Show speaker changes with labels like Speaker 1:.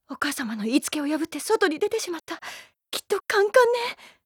Speaker 1: お母様の言いつけを破って外に出てしまった。きっとカンカンね。